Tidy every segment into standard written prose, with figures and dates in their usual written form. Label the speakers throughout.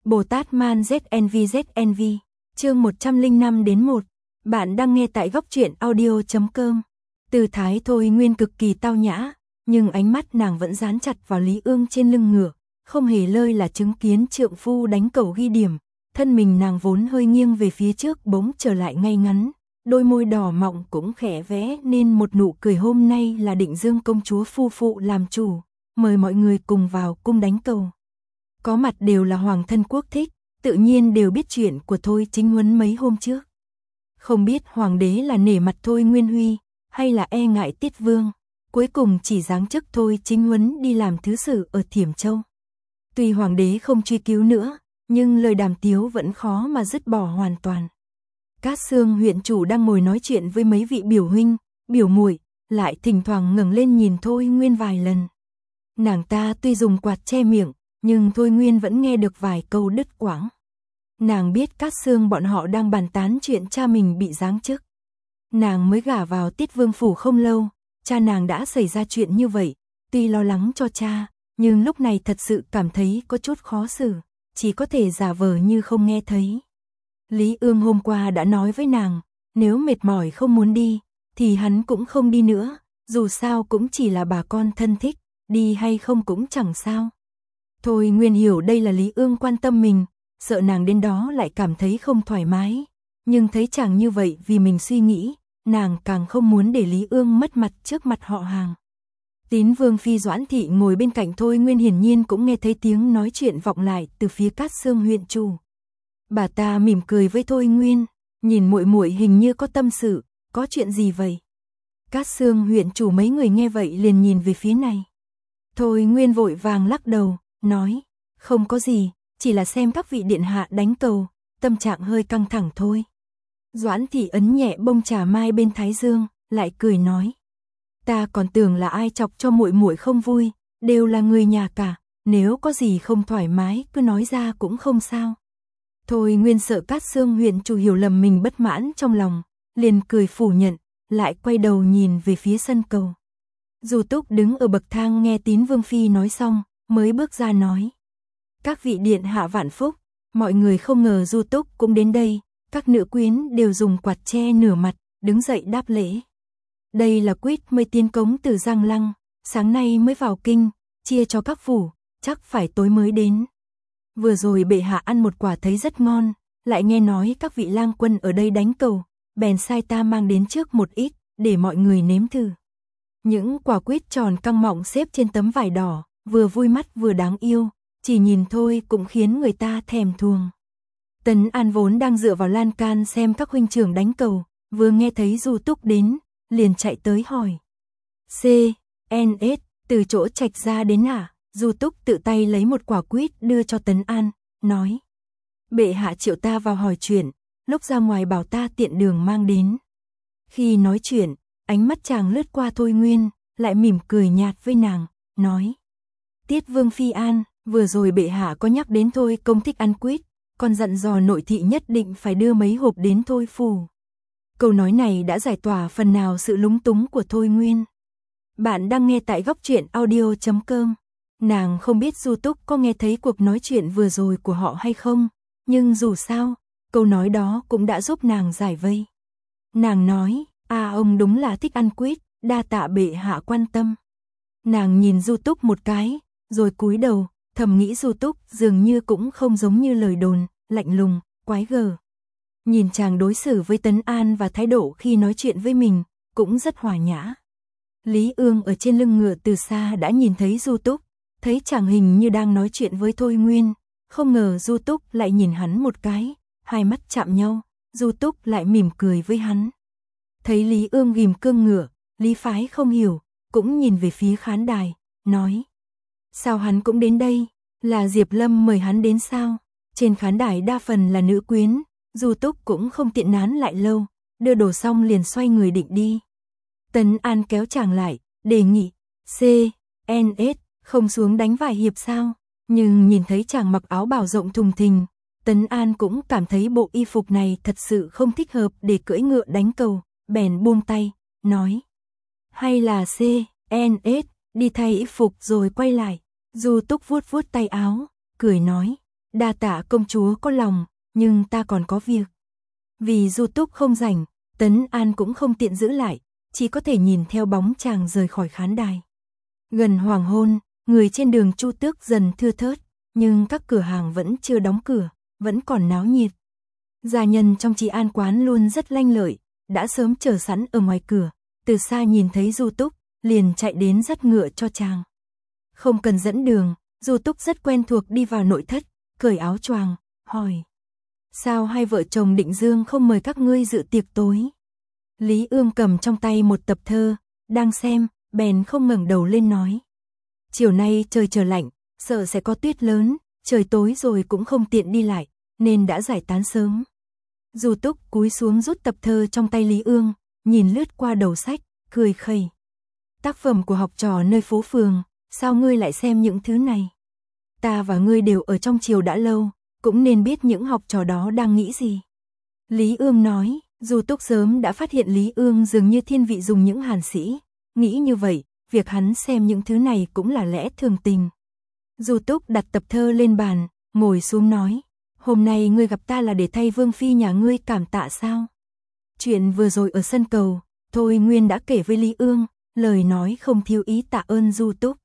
Speaker 1: Bồ Tát Man ZNV, chương 105-1. Bạn đang nghe tại góc truyện audio.com. Tư thái Thôi Nguyên cực kỳ tao nhã, nhưng ánh mắt nàng vẫn dán chặt vào Lý Ương trên lưng ngựa, không hề lơi là chứng kiến trượng phu đánh cầu ghi điểm. Thân mình nàng vốn hơi nghiêng về phía trước bỗng trở lại ngay ngắn, đôi môi đỏ mọng cũng khẽ vẽ nên một nụ cười. Hôm nay là Định Dương công chúa phu phụ làm chủ, mời mọi người cùng vào cung đánh cầu. Có mặt đều là hoàng thân quốc thích, tự nhiên đều biết chuyện của Thôi Chính Huấn mấy hôm trước. Không biết hoàng đế là nể mặt Thôi Nguyên Huy, hay là e ngại Tiết Vương, cuối cùng chỉ giáng chức Thôi Chính Huấn đi làm thứ sử ở Thiểm Châu. Tuy hoàng đế không truy cứu nữa, nhưng lời đàm tiếu vẫn khó mà dứt bỏ hoàn toàn. Cát Xương huyện chủ đang ngồi nói chuyện với mấy vị biểu huynh, biểu muội, lại thỉnh thoảng ngẩng lên nhìn Thôi Nguyên vài lần. Nàng ta tuy dùng quạt che miệng, nhưng Thôi Nguyên vẫn nghe được vài câu đứt quãng. Nàng biết Cát Xương bọn họ đang bàn tán chuyện cha mình bị giáng chức. Nàng mới gả vào Tiết Vương phủ không lâu, cha nàng đã xảy ra chuyện như vậy, tuy lo lắng cho cha, nhưng lúc này thật sự cảm thấy có chút khó xử, chỉ có thể giả vờ như không nghe thấy. Lý Ương hôm qua đã nói với nàng, nếu mệt mỏi không muốn đi, thì hắn cũng không đi nữa, dù sao cũng chỉ là bà con thân thích, đi hay không cũng chẳng sao. Thôi Nguyên hiểu đây là Lý Ương quan tâm mình, sợ nàng đến đó lại cảm thấy không thoải mái, nhưng thấy chàng như vậy vì mình suy nghĩ, nàng càng không muốn để Lý Ương mất mặt trước mặt họ hàng. Tín Vương phi Doãn thị ngồi bên cạnh Thôi Nguyên hiển nhiên cũng nghe thấy tiếng nói chuyện vọng lại từ phía Cát Xương huyện chủ. Bà ta mỉm cười với Thôi Nguyên, nhìn muội muội hình như có tâm sự, có chuyện gì vậy? Cát Xương huyện chủ mấy người nghe vậy liền nhìn về phía này. Thôi Nguyên vội vàng lắc đầu, nói, không có gì, chỉ là xem các vị điện hạ đánh cầu, tâm trạng hơi căng thẳng thôi. Doãn thị ấn nhẹ bông trà mai bên thái dương, lại cười nói, ta còn tưởng là ai chọc cho muội muội không vui, đều là người nhà cả, nếu có gì không thoải mái cứ nói ra cũng không sao. Thôi Nguyên sợ Cát Xương huyện chủ hiểu lầm mình bất mãn trong lòng, liền cười phủ nhận, lại quay đầu nhìn về phía sân cầu. Du Túc đứng ở bậc thang nghe Tín Vương phi nói xong, mới bước ra nói, các vị điện hạ vạn phúc, mọi người không ngờ Du Túc cũng đến đây. Các nữ quyến đều dùng quạt che nửa mặt, đứng dậy đáp lễ. Đây là quýt mới tiến cống từ Giang Lăng, sáng nay mới vào kinh, chia cho các phủ, chắc phải tối mới đến. Vừa rồi bệ hạ ăn một quả thấy rất ngon, lại nghe nói các vị lang quân ở đây đánh cầu, bèn sai ta mang đến trước một ít, để mọi người nếm thử. Những quả quýt tròn căng mọng xếp trên tấm vải đỏ, vừa vui mắt vừa đáng yêu, chỉ nhìn thôi cũng khiến người ta thèm thuồng. Tấn An vốn đang dựa vào lan can xem các huynh trưởng đánh cầu, vừa nghe thấy Du Túc đến, liền chạy tới hỏi. C.N.S. từ chỗ trạch ra đến à? Du Túc tự tay lấy một quả quýt đưa cho Tấn An, nói. Bệ hạ triệu ta vào hỏi chuyện, lúc ra ngoài bảo ta tiện đường mang đến. Khi nói chuyện, ánh mắt chàng lướt qua Thôi Nguyên, lại mỉm cười nhạt với nàng, nói. Tiết Vương phi an, vừa rồi bệ hạ có nhắc đến Thôi công thích ăn quýt, còn dặn dò nội thị nhất định phải đưa mấy hộp đến Thôi phủ. Câu nói này đã giải tỏa phần nào sự lúng túng của Thôi Nguyên. Bạn đang nghe tại góc truyện audio.com. Nàng không biết Du Túc có nghe thấy cuộc nói chuyện vừa rồi của họ hay không, nhưng dù sao, câu nói đó cũng đã giúp nàng giải vây. Nàng nói, ông đúng là thích ăn quýt, đa tạ bệ hạ quan tâm. Nàng nhìn Du Túc một cái, rồi cúi đầu, thầm nghĩ Du Túc dường như cũng không giống như lời đồn, lạnh lùng, quái gở. Nhìn chàng đối xử với Tấn An và thái độ khi nói chuyện với mình, cũng rất hòa nhã. Lý Ương ở trên lưng ngựa từ xa đã nhìn thấy Du Túc, thấy chàng hình như đang nói chuyện với Thôi Nguyên, không ngờ Du Túc lại nhìn hắn một cái, hai mắt chạm nhau, Du Túc lại mỉm cười với hắn. Thấy Lý Ương ghim cương ngựa, Lý Phái không hiểu, cũng nhìn về phía khán đài, nói. Sao hắn cũng đến đây, là Diệp Lâm mời hắn đến sao? Trên khán đài đa phần là nữ quyến, Du Túc cũng không tiện nán lại lâu, đưa đồ xong liền xoay người định đi. Tấn An kéo chàng lại, đề nghị, C.N.S. không xuống đánh vài hiệp sao? Nhưng nhìn thấy chàng mặc áo bào rộng thùng thình, Tấn An cũng cảm thấy bộ y phục này thật sự không thích hợp để cưỡi ngựa đánh cầu, bèn buông tay, nói. Hay là C.N.S. đi thay y phục rồi quay lại. Du Túc vuốt vuốt tay áo, cười nói, Đa tạ công chúa có lòng, nhưng ta còn có việc. Vì Du Túc không rảnh, Tấn An cũng không tiện giữ lại, chỉ có thể nhìn theo bóng chàng rời khỏi khán đài. Gần hoàng hôn, người trên đường Chu Tước dần thưa thớt, nhưng các cửa hàng vẫn chưa đóng cửa, vẫn còn náo nhiệt. Gia nhân trong Trì An quán luôn rất lanh lợi, đã sớm chờ sẵn ở ngoài cửa, từ xa nhìn thấy Du Túc, liền chạy đến dắt ngựa cho chàng. Không cần dẫn đường, Du Túc rất quen thuộc đi vào nội thất, cởi áo choàng, hỏi: sao hai vợ chồng Định Dương không mời các ngươi dự tiệc tối? Lý Ương cầm trong tay một tập thơ, đang xem, bèn không ngẩng đầu lên nói: chiều nay trời trở lạnh, sợ sẽ có tuyết lớn, trời tối rồi cũng không tiện đi lại, nên đã giải tán sớm. Du Túc cúi xuống rút tập thơ trong tay Lý Ương, nhìn lướt qua đầu sách, cười khẩy: tác phẩm của học trò nơi phố phường, sao ngươi lại xem những thứ này? Ta và ngươi đều ở trong triều đã lâu, cũng nên biết những học trò đó đang nghĩ gì. Lý Ương nói. Du Túc sớm đã phát hiện Lý Ương dường như thiên vị dùng những hàn sĩ, nghĩ như vậy, việc hắn xem những thứ này cũng là lẽ thường tình. Du Túc đặt tập thơ lên bàn, ngồi xuống nói: hôm nay ngươi gặp ta là để thay Vương Phi nhà ngươi cảm tạ sao? Chuyện vừa rồi ở sân cầu, Thôi Nguyên đã kể với Lý Ương, lời nói không thiếu ý tạ ơn Du Túc.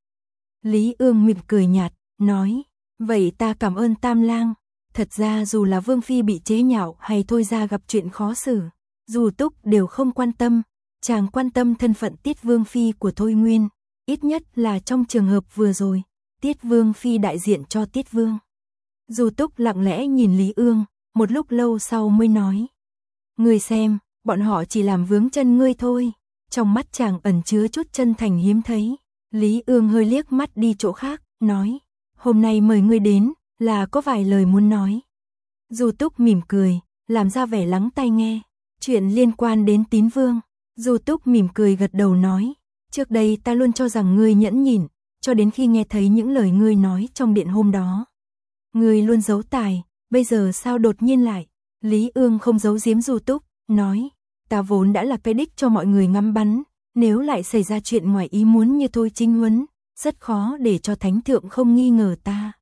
Speaker 1: Lý Ương mỉm cười nhạt, nói: vậy ta cảm ơn Tam Lang. Thật ra dù là Vương Phi bị chế nhạo hay Thôi gia gặp chuyện khó xử, Du Túc đều không quan tâm, chàng quan tâm thân phận Tiết Vương Phi của Thôi Nguyên, ít nhất là trong trường hợp vừa rồi, Tiết Vương Phi đại diện cho Tiết Vương. Du Túc lặng lẽ nhìn Lý Ương, một lúc lâu sau mới nói: ngươi xem, bọn họ chỉ làm vướng chân ngươi thôi. Trong mắt chàng ẩn chứa chút chân thành hiếm thấy. Lý Ương hơi liếc mắt đi chỗ khác, nói: hôm nay mời ngươi đến, là có vài lời muốn nói. Du Túc mỉm cười, làm ra vẻ lắng tai nghe. Chuyện liên quan đến Tín Vương. Du Túc mỉm cười gật đầu nói: trước đây ta luôn cho rằng ngươi nhẫn nhịn, cho đến khi nghe thấy những lời ngươi nói trong điện hôm đó. Ngươi luôn giấu tài, bây giờ sao đột nhiên lại? Lý Ương không giấu giếm Du Túc, nói: ta vốn đã là cái đích cho mọi người ngắm bắn, nếu lại xảy ra chuyện ngoài ý muốn như Thôi Chính Huấn, rất khó để cho thánh thượng không nghi ngờ ta.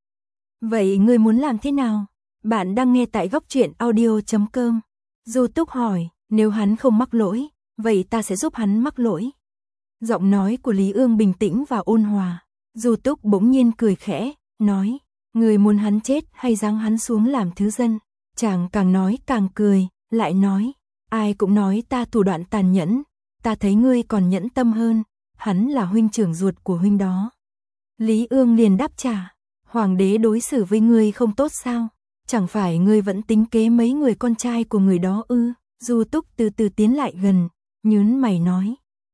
Speaker 1: Vậy ngươi muốn làm thế nào? Bạn đang nghe tại góc truyện audio.com. Du Túc hỏi: nếu hắn không mắc lỗi, vậy ta sẽ giúp hắn mắc lỗi. Giọng nói của Lý Ương bình tĩnh và ôn hòa. Du Túc bỗng nhiên cười khẽ, nói: ngươi muốn hắn chết hay giáng hắn xuống làm thứ dân? Chàng càng nói càng cười, lại nói: ai cũng nói ta thủ đoạn tàn nhẫn, ta thấy ngươi còn nhẫn tâm hơn, hắn là huynh trưởng ruột của huynh đó. Lý Ương liền đáp trả: hoàng đế đối xử với ngươi không tốt sao? Chẳng phải ngươi vẫn tính kế mấy người con trai của người đó ư? Du Túc từ từ tiến lại gần, nhướng mày nói: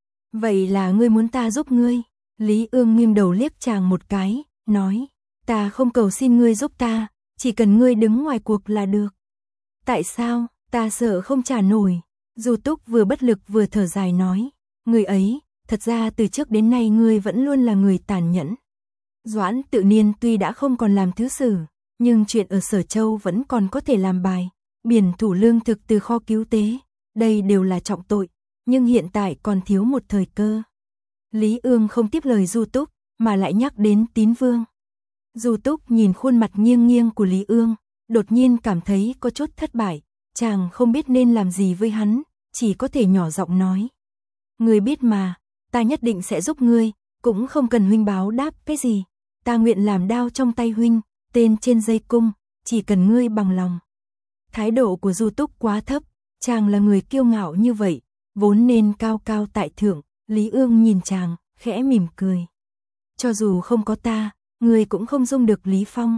Speaker 1: vậy là ngươi muốn ta giúp ngươi? Lý Ương nghiêng đầu liếc chàng một cái, nói: ta không cầu xin ngươi giúp ta, chỉ cần ngươi đứng ngoài cuộc là được. Tại sao? Ta sợ không trả nổi. Du Túc vừa bất lực vừa thở dài nói: người ấy, thật ra từ trước đến nay ngươi vẫn luôn là người tàn nhẫn. Doãn Tự Niên tuy đã không còn làm thứ sử, nhưng chuyện ở Sở Châu vẫn còn có thể làm bài, biển thủ lương thực từ kho cứu tế, đây đều là trọng tội, nhưng hiện tại còn thiếu một thời cơ. Lý Ương không tiếp lời Du Túc, mà lại nhắc đến Tín Vương. Du Túc nhìn khuôn mặt nghiêng nghiêng của Lý Ương, đột nhiên cảm thấy có chút thất bại, chàng không biết nên làm gì với hắn, chỉ có thể nhỏ giọng nói: ngươi biết mà, ta nhất định sẽ giúp ngươi, cũng không cần huynh báo đáp cái gì, ta nguyện làm đao trong tay huynh, tên trên dây cung, chỉ cần ngươi bằng lòng. Thái độ của Du Túc quá thấp, chàng là người kiêu ngạo như vậy, vốn nên cao cao tại thượng. Lý Ương nhìn chàng, khẽ mỉm cười: cho dù không có ta, ngươi cũng không dung được Lý Phong.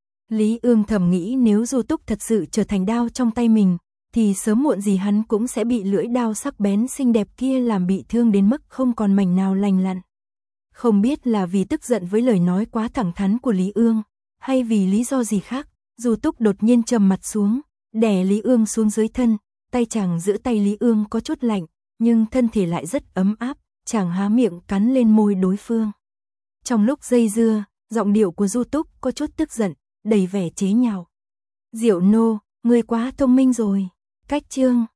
Speaker 1: Lý Ương thầm nghĩ nếu Du Túc thật sự trở thành đao trong tay mình, thì sớm muộn gì hắn cũng sẽ bị lưỡi đao sắc bén xinh đẹp kia làm bị thương đến mức không còn mảnh nào lành lặn. Không biết là vì tức giận với lời nói quá thẳng thắn của Lý Ương, hay vì lý do gì khác, Du Túc đột nhiên trầm mặt xuống, đè Lý Ương xuống dưới thân, tay chàng giữ tay Lý Ương có chút lạnh, nhưng thân thể lại rất ấm áp, chàng há miệng cắn lên môi đối phương. Trong lúc dây dưa, giọng điệu của Du Túc có chút tức giận, đầy vẻ chế nhạo: Diệu nô, ngươi quá thông minh rồi. Cách chương